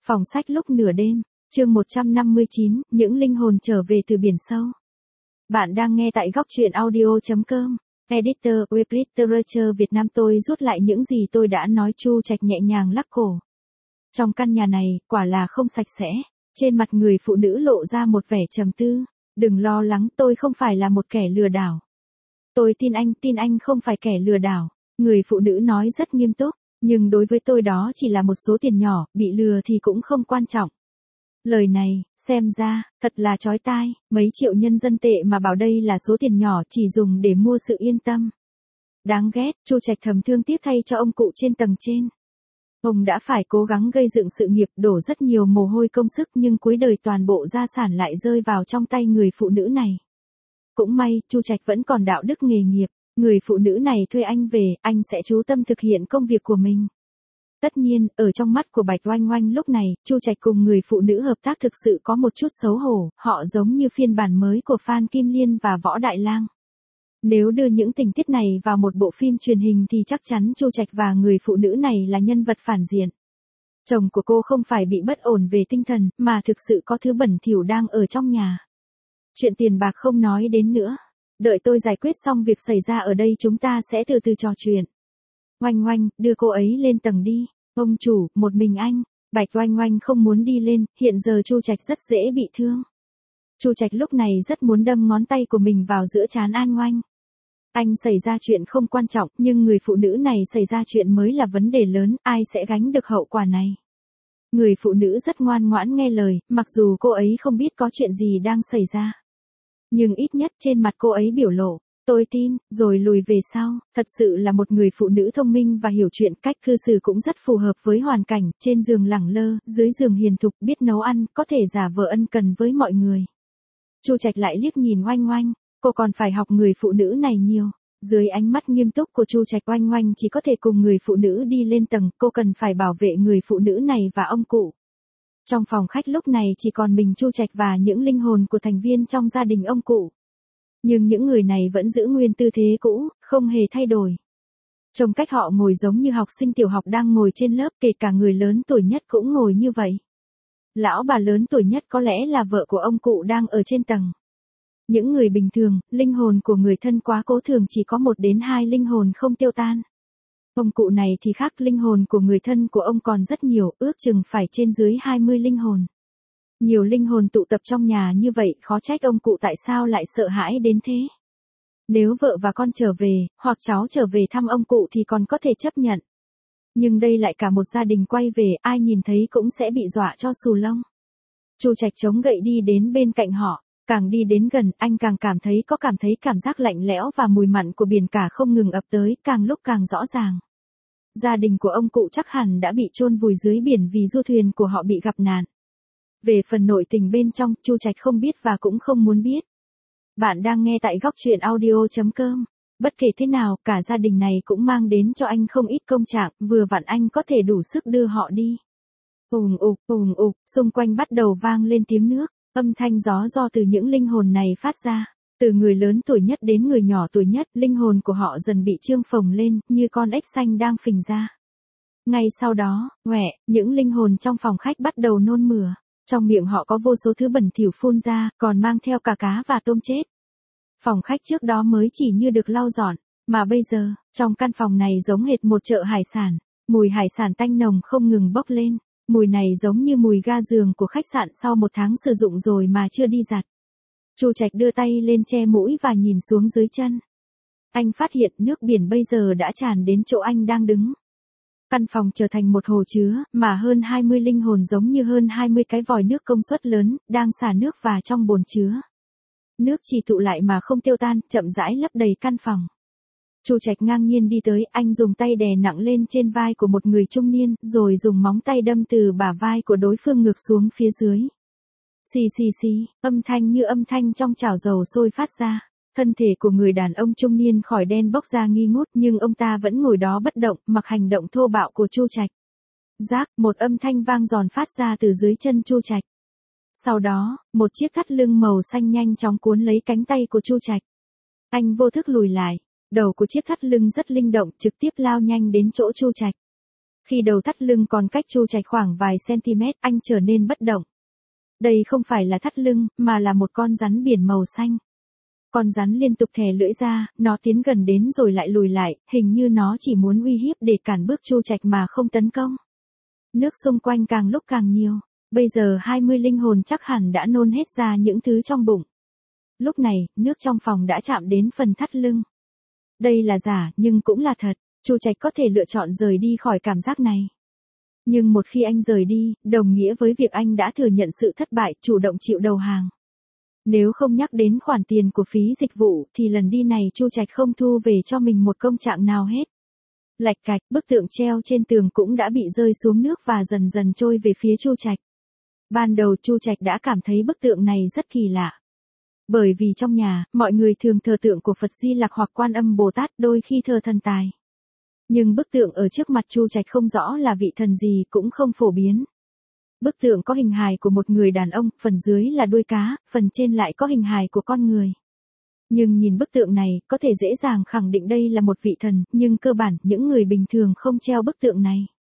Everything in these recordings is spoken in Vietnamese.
Phòng sách lúc nửa đêm, chương 159, những linh hồn trở về từ biển sâu. Bạn đang nghe tại góc truyện audio.com. Editor, Web Literature Việt Nam. Tôi rút lại những gì tôi đã nói. Chu Trạch nhẹ nhàng lắc cổ. Trong căn nhà này, quả là không sạch sẽ. Trên mặt người phụ nữ lộ ra một vẻ trầm tư. Đừng lo lắng, tôi không phải là một kẻ lừa đảo. Tôi tin anh không phải kẻ lừa đảo. Người phụ nữ nói rất nghiêm túc. Nhưng đối với tôi đó chỉ là một số tiền nhỏ, bị lừa thì cũng không quan trọng. Lời này, xem ra, thật là chói tai, mấy triệu nhân dân tệ mà bảo đây là số tiền nhỏ chỉ dùng để mua sự yên tâm. Đáng ghét, Chu Trạch thầm thương tiếc thay cho ông cụ trên tầng trên. Ông đã phải cố gắng gây dựng sự nghiệp, đổ rất nhiều mồ hôi công sức nhưng cuối đời toàn bộ gia sản lại rơi vào trong tay người phụ nữ này. Cũng may, Chu Trạch vẫn còn đạo đức nghề nghiệp. Người phụ nữ này thuê anh về, anh sẽ chú tâm thực hiện công việc của mình. Tất nhiên, ở trong mắt của Bạch Oanh Oanh lúc này, Chu Trạch cùng người phụ nữ hợp tác thực sự có một chút xấu hổ, họ giống như phiên bản mới của Phan Kim Liên và Võ Đại Lang. Nếu đưa những tình tiết này vào một bộ phim truyền hình thì chắc chắn Chu Trạch và người phụ nữ này là nhân vật phản diện. Chồng của cô không phải bị bất ổn về tinh thần, mà thực sự có thứ bẩn thỉu đang ở trong nhà. Chuyện tiền bạc không nói đến nữa. Đợi tôi giải quyết xong việc xảy ra ở đây chúng ta sẽ từ từ trò chuyện. Oanh Oanh, đưa cô ấy lên tầng đi. Ông chủ, một mình anh. Bạch Oanh Oanh không muốn đi lên, hiện giờ Chu Trạch rất dễ bị thương. Chu Trạch lúc này rất muốn đâm ngón tay của mình vào giữa trán An Oanh. Anh xảy ra chuyện không quan trọng, nhưng người phụ nữ này xảy ra chuyện mới là vấn đề lớn, ai sẽ gánh được hậu quả này. Người phụ nữ rất ngoan ngoãn nghe lời, mặc dù cô ấy không biết có chuyện gì đang xảy ra. Nhưng ít nhất trên mặt cô ấy biểu lộ, tôi tin, rồi lùi về sau, thật sự là một người phụ nữ thông minh và hiểu chuyện, cách cư xử cũng rất phù hợp với hoàn cảnh, trên giường lẳng lơ, dưới giường hiền thục, biết nấu ăn, có thể giả vờ ân cần với mọi người. Chu Trạch lại liếc nhìn Oanh Oanh, cô còn phải học người phụ nữ này nhiều. Dưới ánh mắt nghiêm túc của Chu Trạch, Oanh Oanh chỉ có thể cùng người phụ nữ đi lên tầng, cô cần phải bảo vệ người phụ nữ này và ông cụ. Trong phòng khách lúc này chỉ còn mình Chu Trạch và những linh hồn của thành viên trong gia đình ông cụ. Nhưng những người này vẫn giữ nguyên tư thế cũ, không hề thay đổi. Trông cách họ ngồi giống như học sinh tiểu học đang ngồi trên lớp, kể cả người lớn tuổi nhất cũng ngồi như vậy. Lão bà lớn tuổi nhất có lẽ là vợ của ông cụ đang ở trên tầng. Những người bình thường, linh hồn của người thân quá cố thường chỉ có 1 đến 2 linh hồn không tiêu tan. Ông cụ này thì khác, linh hồn của người thân của ông còn rất nhiều, ước chừng phải trên dưới 20 linh hồn. Nhiều linh hồn tụ tập trong nhà như vậy, khó trách ông cụ tại sao lại sợ hãi đến thế. Nếu vợ và con trở về, hoặc cháu trở về thăm ông cụ thì còn có thể chấp nhận. Nhưng đây lại cả một gia đình quay về, ai nhìn thấy cũng sẽ bị dọa cho xù lông. Chu Trạch chống gậy đi đến bên cạnh họ, càng đi đến gần, anh càng cảm thấy cảm giác lạnh lẽo và mùi mặn của biển cả không ngừng ập tới, càng lúc càng rõ ràng. Gia đình của ông cụ chắc hẳn đã bị chôn vùi dưới biển vì du thuyền của họ bị gặp nạn. Về phần nội tình bên trong, Chu Trạch không biết và cũng không muốn biết. Bạn đang nghe tại góc truyện audio.com. Bất kể thế nào, cả gia đình này cũng mang đến cho anh không ít công trạng, vừa vặn anh có thể đủ sức đưa họ đi. Ùng ục, xung quanh bắt đầu vang lên tiếng nước, âm thanh gió do từ những linh hồn này phát ra. Từ người lớn tuổi nhất đến người nhỏ tuổi nhất, linh hồn của họ dần bị trương phồng lên, như con ếch xanh đang phình ra. Ngay sau đó, những linh hồn trong phòng khách bắt đầu nôn mửa. Trong miệng họ có vô số thứ bẩn thỉu phun ra, còn mang theo cả cá và tôm chết. Phòng khách trước đó mới chỉ như được lau dọn, mà bây giờ, trong căn phòng này giống hệt một chợ hải sản. Mùi hải sản tanh nồng không ngừng bốc lên. Mùi này giống như mùi ga giường của khách sạn sau 1 tháng sử dụng rồi mà chưa đi giặt. Chu Trạch đưa tay lên che mũi và nhìn xuống dưới chân. Anh phát hiện nước biển bây giờ đã tràn đến chỗ anh đang đứng. Căn phòng trở thành một hồ chứa, mà hơn 20 linh hồn giống như hơn 20 cái vòi nước công suất lớn, đang xả nước vào trong bồn chứa. Nước chỉ tụ lại mà không tiêu tan, chậm rãi lấp đầy căn phòng. Chu Trạch ngang nhiên đi tới, anh dùng tay đè nặng lên trên vai của một người trung niên, rồi dùng móng tay đâm từ bả vai của đối phương ngược xuống phía dưới. Xì, âm thanh như âm thanh trong chảo dầu sôi phát ra. Thân thể của người đàn ông trung niên khỏi đen bốc ra nghi ngút, nhưng ông ta vẫn ngồi đó bất động, mặc hành động thô bạo của Chu Trạch. Rác, một âm thanh vang giòn phát ra từ dưới chân Chu Trạch. Sau đó, một chiếc thắt lưng màu xanh nhanh chóng cuốn lấy cánh tay của Chu Trạch. Anh vô thức lùi lại, đầu của chiếc thắt lưng rất linh động, trực tiếp lao nhanh đến chỗ Chu Trạch. Khi đầu thắt lưng còn cách Chu Trạch khoảng vài cm, anh trở nên bất động. Đây không phải là thắt lưng, mà là một con rắn biển màu xanh. Con rắn liên tục thè lưỡi ra, nó tiến gần đến rồi lại lùi lại, hình như nó chỉ muốn uy hiếp để cản bước Chu Trạch mà không tấn công. Nước xung quanh càng lúc càng nhiều, bây giờ 20 linh hồn chắc hẳn đã nôn hết ra những thứ trong bụng. Lúc này, nước trong phòng đã chạm đến phần thắt lưng. Đây là giả, nhưng cũng là thật, Chu Trạch có thể lựa chọn rời đi khỏi cảm giác này. Nhưng một khi anh rời đi, đồng nghĩa với việc anh đã thừa nhận sự thất bại, chủ động chịu đầu hàng. Nếu không nhắc đến khoản tiền của phí dịch vụ, thì lần đi này Chu Trạch không thu về cho mình một công trạng nào hết. Lạch cạch, bức tượng treo trên tường cũng đã bị rơi xuống nước và dần dần trôi về phía Chu Trạch. Ban đầu Chu Trạch đã cảm thấy bức tượng này rất kỳ lạ. Bởi vì trong nhà, mọi người thường thờ tượng của Phật Di Lặc hoặc Quan Âm Bồ Tát, đôi khi thờ thần tài. Nhưng bức tượng ở trước mặt Chu Trạch không rõ là vị thần gì, cũng không phổ biến. Bức tượng có hình hài của một người đàn ông, phần dưới là đuôi cá, phần trên lại có hình hài của con người. Nhưng nhìn bức tượng này, có thể dễ dàng khẳng định đây là một vị thần, nhưng cơ bản, những người bình thường không treo bức tượng này.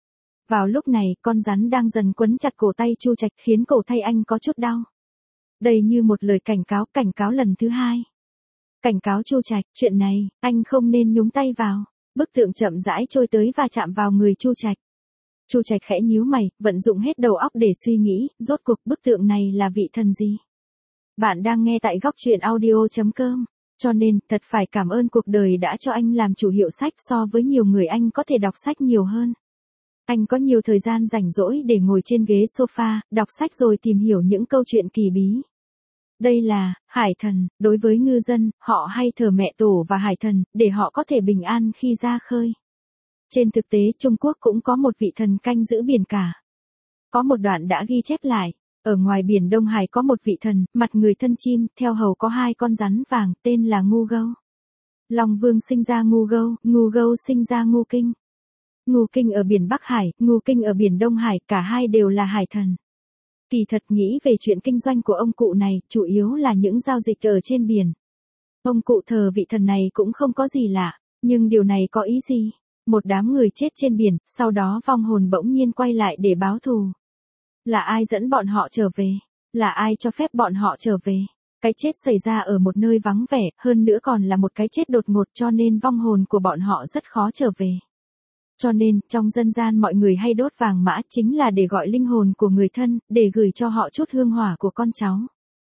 Vào lúc này, con rắn đang dần quấn chặt cổ tay Chu Trạch, khiến cổ tay anh có chút đau. Đây như một lời cảnh cáo lần thứ hai. Cảnh cáo Chu Trạch, chuyện này, anh không nên nhúng tay vào. Bức tượng chậm rãi trôi tới và chạm vào người Chu Trạch. Chu Trạch khẽ nhíu mày, vận dụng hết đầu óc để suy nghĩ, rốt cuộc bức tượng này là vị thần gì? Bạn đang nghe tại góc truyện audio.com. Cho nên, thật phải cảm ơn cuộc đời đã cho anh làm chủ hiệu sách, so với nhiều người anh có thể đọc sách nhiều hơn. Anh có nhiều thời gian rảnh rỗi để ngồi trên ghế sofa, đọc sách rồi tìm hiểu những câu chuyện kỳ bí. Đây là hải thần, đối với ngư dân, họ hay thờ mẹ tổ và hải thần, để họ có thể bình an khi ra khơi. Trên thực tế, Trung Quốc cũng có một vị thần canh giữ biển cả. Có một đoạn đã ghi chép lại, ở ngoài biển Đông Hải có một vị thần, mặt người thân chim, theo hầu có 2 con rắn vàng, tên là Ngu Gâu. Long Vương sinh ra Ngu Gâu sinh ra Ngu Kinh. Ngu Kinh ở biển Bắc Hải, Ngu Kinh ở biển Đông Hải, cả hai đều là hải thần. Kỳ thật nghĩ về chuyện kinh doanh của ông cụ này, chủ yếu là những giao dịch ở trên biển. Ông cụ thờ vị thần này cũng không có gì lạ, nhưng điều này có ý gì? Một đám người chết trên biển, sau đó vong hồn bỗng nhiên quay lại để báo thù. Là ai dẫn bọn họ trở về? Là ai cho phép bọn họ trở về? Cái chết xảy ra ở một nơi vắng vẻ, hơn nữa còn là một cái chết đột ngột, cho nên vong hồn của bọn họ rất khó trở về. Cho nên, trong dân gian mọi người hay đốt vàng mã chính là để gọi linh hồn của người thân, để gửi cho họ chút hương hỏa của con cháu.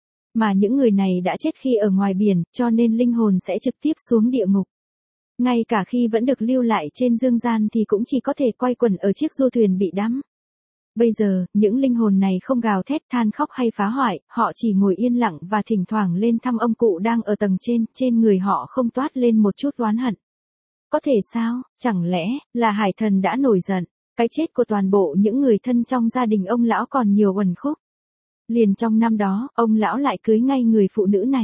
Mà những người này đã chết khi ở ngoài biển, cho nên linh hồn sẽ trực tiếp xuống địa ngục. Ngay cả khi vẫn được lưu lại trên dương gian thì cũng chỉ có thể quay quẩn ở chiếc du thuyền bị đắm. Bây giờ, những linh hồn này không gào thét than khóc hay phá hoại, họ chỉ ngồi yên lặng và thỉnh thoảng lên thăm ông cụ đang ở tầng trên người họ không toát lên một chút oán hận. Có thể sao, chẳng lẽ, là hải thần đã nổi giận, cái chết của toàn bộ những người thân trong gia đình ông lão còn nhiều uẩn khúc. Liền trong năm đó, ông lão lại cưới ngay người phụ nữ này.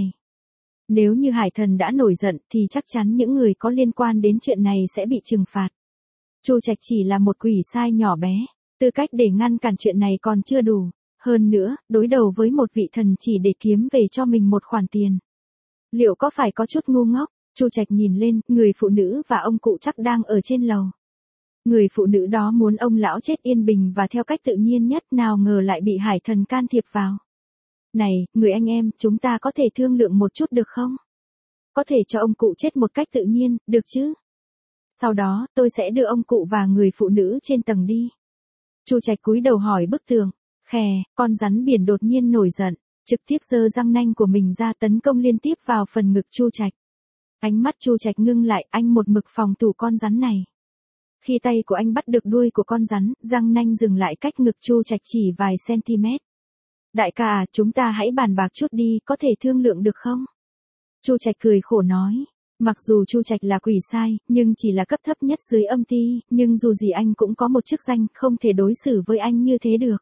Nếu như hải thần đã nổi giận thì chắc chắn những người có liên quan đến chuyện này sẽ bị trừng phạt. Chu Trạch chỉ là một quỷ sai nhỏ bé, tư cách để ngăn cản chuyện này còn chưa đủ. Hơn nữa, đối đầu với một vị thần chỉ để kiếm về cho mình một khoản tiền. Liệu có phải có chút ngu ngốc? Chu Trạch nhìn lên, người phụ nữ và ông cụ chắc đang ở trên lầu. Người phụ nữ đó muốn ông lão chết yên bình và theo cách tự nhiên nhất, nào ngờ lại bị hải thần can thiệp vào. Này, người anh em, chúng ta có thể thương lượng một chút được không? Có thể cho ông cụ chết một cách tự nhiên, được chứ? Sau đó, tôi sẽ đưa ông cụ và người phụ nữ trên tầng đi. Chu Trạch cúi đầu hỏi bức tường. Khè, con rắn biển đột nhiên nổi giận, trực tiếp giơ răng nanh của mình ra tấn công liên tiếp vào phần ngực Chu Trạch. Ánh mắt Chu Trạch ngưng lại, anh một mực phòng thủ con rắn này. Khi tay của anh bắt được đuôi của con rắn, răng nanh dừng lại cách ngực Chu Trạch chỉ vài cm. Đại ca à, chúng ta hãy bàn bạc chút đi, có thể thương lượng được không? Chu Trạch cười khổ nói. Mặc dù Chu Trạch là quỷ sai, nhưng chỉ là cấp thấp nhất dưới âm ti, nhưng dù gì anh cũng có một chức danh, không thể đối xử với anh như thế được.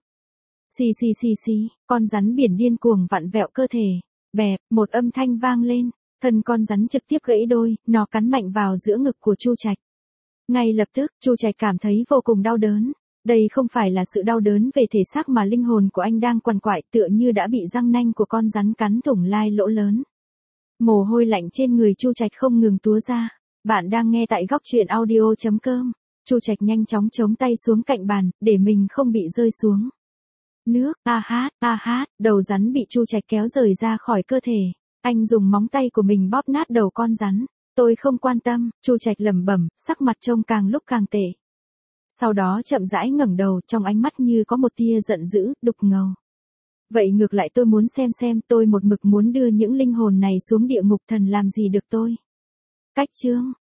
Xì, con rắn biển điên cuồng vặn vẹo cơ thể. Bẹp, một âm thanh vang lên, thân con rắn trực tiếp gãy đôi, nó cắn mạnh vào giữa ngực của Chu Trạch. Ngay lập tức, Chu Trạch cảm thấy vô cùng đau đớn. Đây không phải là sự đau đớn về thể xác mà linh hồn của anh đang quằn quại, tựa như đã bị răng nanh của con rắn cắn thủng lai lỗ lớn. Mồ hôi lạnh trên người Chu Trạch không ngừng túa ra. Bạn đang nghe tại góc truyện audio.com. Chu Trạch nhanh chóng chống tay xuống cạnh bàn, để mình không bị rơi xuống nước. A hát, đầu rắn bị Chu Trạch kéo rời ra khỏi cơ thể. Anh dùng móng tay của mình bóp nát đầu con rắn. Tôi không quan tâm, Chu Trạch lẩm bẩm, sắc mặt trông càng lúc càng tệ. Sau đó chậm rãi ngẩng đầu, trong ánh mắt như có một tia giận dữ, đục ngầu. Vậy ngược lại tôi muốn xem tôi một mực muốn đưa những linh hồn này xuống địa ngục thần làm gì được tôi. Cách chương